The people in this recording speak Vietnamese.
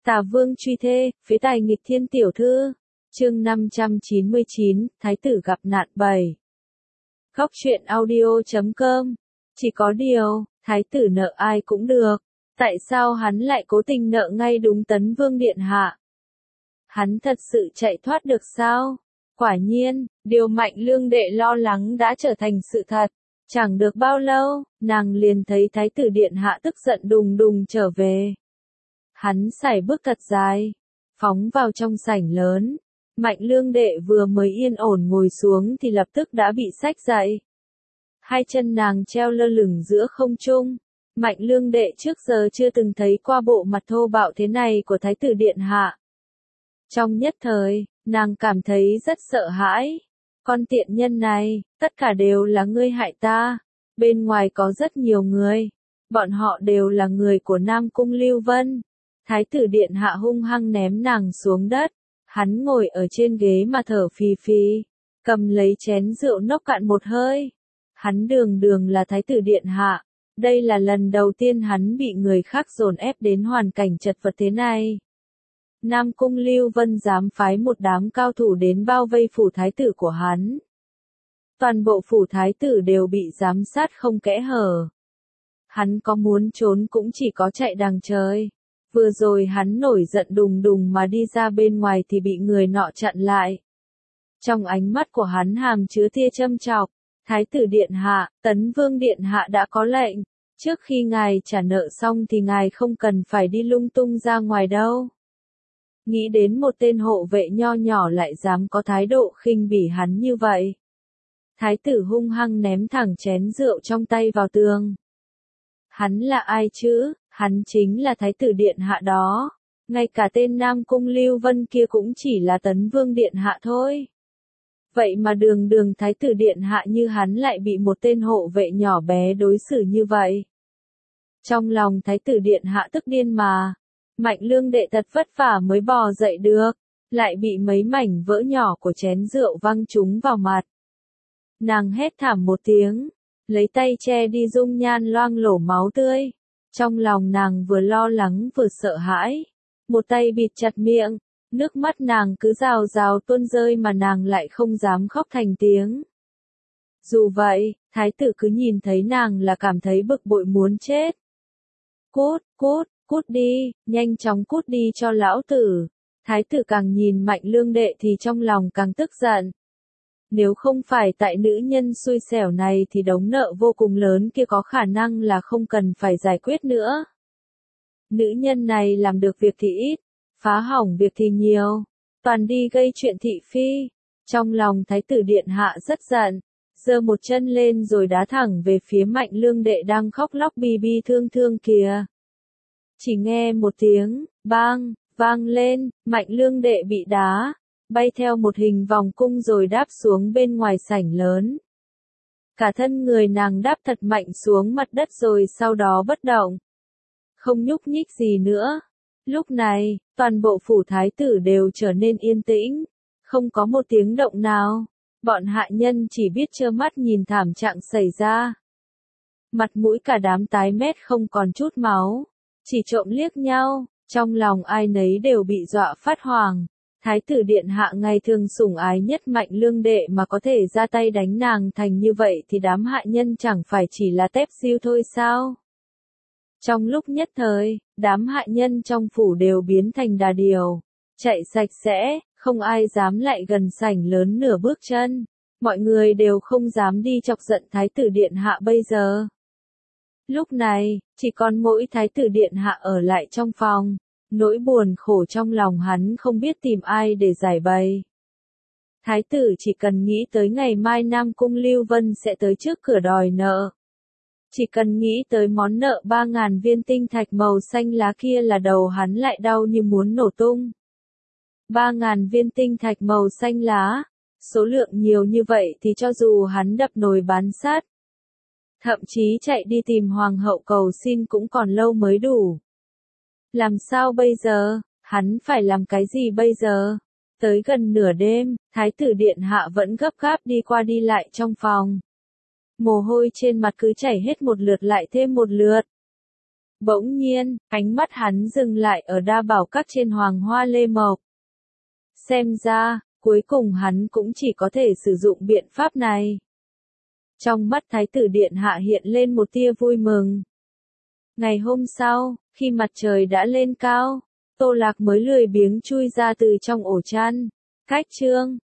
Tả Vương truy thê, phế tài nghịch thiên tiểu thư. Chương 599, Thái tử gặp nạn 7. Góc truyện audio.com. Chỉ có điều, Thái tử nợ ai cũng được. Tại sao hắn lại cố tình nợ ngay đúng Tấn Vương điện hạ? Hắn thật sự chạy thoát được sao? Quả nhiên, điều Mạnh Lương đệ lo lắng đã trở thành sự thật. Chẳng được bao lâu, nàng liền thấy Thái tử điện hạ tức giận đùng đùng trở về. Hắn sải bước thật dài, phóng vào trong sảnh lớn. Mạnh Lương đệ vừa mới yên ổn ngồi xuống thì lập tức đã bị xách dậy. Hai chân nàng treo lơ lửng giữa không trung. Mạnh Lương đệ trước giờ chưa từng thấy qua bộ mặt thô bạo thế này của Thái tử điện hạ. Trong nhất thời, nàng cảm thấy rất sợ hãi. Con tiện nhân này, tất cả đều là ngươi hại ta. Bên ngoài có rất nhiều người. Bọn họ đều là người của Nam Cung Lưu Vân. Thái tử điện hạ hung hăng ném nàng xuống đất. Hắn ngồi ở trên ghế mà thở phì phì. Cầm lấy chén rượu nốc cạn một hơi. Hắn đường đường là Thái tử điện hạ. Đây là lần đầu tiên hắn bị người khác dồn ép đến hoàn cảnh chật vật thế này. Nam Cung Lưu Vân dám phái một đám cao thủ đến bao vây phủ thái tử của hắn. Toàn bộ phủ thái tử đều bị giám sát không kẽ hở. Hắn có muốn trốn cũng chỉ có chạy đằng trời. Vừa rồi hắn nổi giận đùng đùng mà đi ra bên ngoài thì bị người nọ chặn lại. Trong ánh mắt của hắn hàm chứa tia châm chọc. Thái tử điện hạ, Tấn Vương điện hạ đã có lệnh. Trước khi ngài trả nợ xong thì ngài không cần phải đi lung tung ra ngoài đâu. Nghĩ đến một tên hộ vệ nho nhỏ lại dám có thái độ khinh bỉ hắn như vậy. Thái tử hung hăng ném thẳng chén rượu trong tay vào tường. Hắn là ai chứ? Hắn chính là Thái tử điện hạ đó. Ngay cả tên Nam Cung Lưu Vân kia cũng chỉ là Tấn Vương điện hạ thôi. Vậy mà đường đường Thái tử điện hạ như hắn lại bị một tên hộ vệ nhỏ bé đối xử như vậy. Trong lòng Thái tử điện hạ tức điên mà. Mạnh Lương đệ thật vất vả mới bò dậy được, lại bị mấy mảnh vỡ nhỏ của chén rượu văng trúng vào mặt. Nàng hét thảm một tiếng, lấy tay che đi dung nhan loang lổ máu tươi. Trong lòng nàng vừa lo lắng vừa sợ hãi, một tay bịt chặt miệng, nước mắt nàng cứ rào rào tuôn rơi mà nàng lại không dám khóc thành tiếng. Dù vậy, thái tử cứ nhìn thấy nàng là cảm thấy bực bội muốn chết. Cút, cút. Cút đi, nhanh chóng cút đi cho lão tử. Thái tử càng nhìn Mạnh Lương đệ thì trong lòng càng tức giận. Nếu không phải tại nữ nhân xui xẻo này thì đống nợ vô cùng lớn kia có khả năng là không cần phải giải quyết nữa. Nữ nhân này làm được việc thì ít, phá hỏng việc thì nhiều, toàn đi gây chuyện thị phi. Trong lòng Thái tử điện hạ rất giận, giơ một chân lên rồi đá thẳng về phía Mạnh Lương đệ đang khóc lóc bi bi thương thương kìa. Chỉ nghe một tiếng, bang, vang lên, Mạnh Lương đệ bị đá, bay theo một hình vòng cung rồi đáp xuống bên ngoài sảnh lớn. Cả thân người nàng đáp thật mạnh xuống mặt đất rồi sau đó bất động. Không nhúc nhích gì nữa. Lúc này, toàn bộ phủ thái tử đều trở nên yên tĩnh, không có một tiếng động nào. Bọn hạ nhân chỉ biết trơ mắt nhìn thảm trạng xảy ra. Mặt mũi cả đám tái mét không còn chút máu. Chỉ trộm liếc nhau, trong lòng ai nấy đều bị dọa phát hoảng. Thái tử điện hạ ngày thường sủng ái nhất Mạnh Lương đệ mà có thể ra tay đánh nàng thành như vậy thì đám hạ nhân chẳng phải chỉ là tép diêu thôi sao? Trong lúc nhất thời, đám hạ nhân trong phủ đều biến thành đà điểu, chạy sạch sẽ, không ai dám lại gần sảnh lớn nửa bước chân. Mọi người đều không dám đi chọc giận Thái tử điện hạ bây giờ. Lúc này, chỉ còn mỗi Thái tử điện hạ ở lại trong phòng, nỗi buồn khổ trong lòng hắn không biết tìm ai để giải bày. Thái tử chỉ cần nghĩ tới ngày mai Nam Cung Lưu Vân sẽ tới trước cửa đòi nợ. Chỉ cần nghĩ tới món nợ 3.000 viên tinh thạch màu xanh lá kia là đầu hắn lại đau như muốn nổ tung. 3.000 viên tinh thạch màu xanh lá, số lượng nhiều như vậy thì cho dù hắn đập nồi bán sắt, thậm chí chạy đi tìm hoàng hậu cầu xin cũng còn lâu mới đủ. Làm sao bây giờ? Hắn phải làm cái gì bây giờ? Tới gần nửa đêm, Thái tử điện hạ vẫn gấp gáp đi qua đi lại trong phòng. Mồ hôi trên mặt cứ chảy hết một lượt lại thêm một lượt. Bỗng nhiên, ánh mắt hắn dừng lại ở đa bảo các trên hoàng hoa lê mộc. Xem ra, cuối cùng hắn cũng chỉ có thể sử dụng biện pháp này. Trong mắt Thái tử điện hạ hiện lên một tia vui mừng. Ngày hôm sau, khi mặt trời đã lên cao, Tô Lạc mới lười biếng chui ra từ trong ổ chăn. Cách chương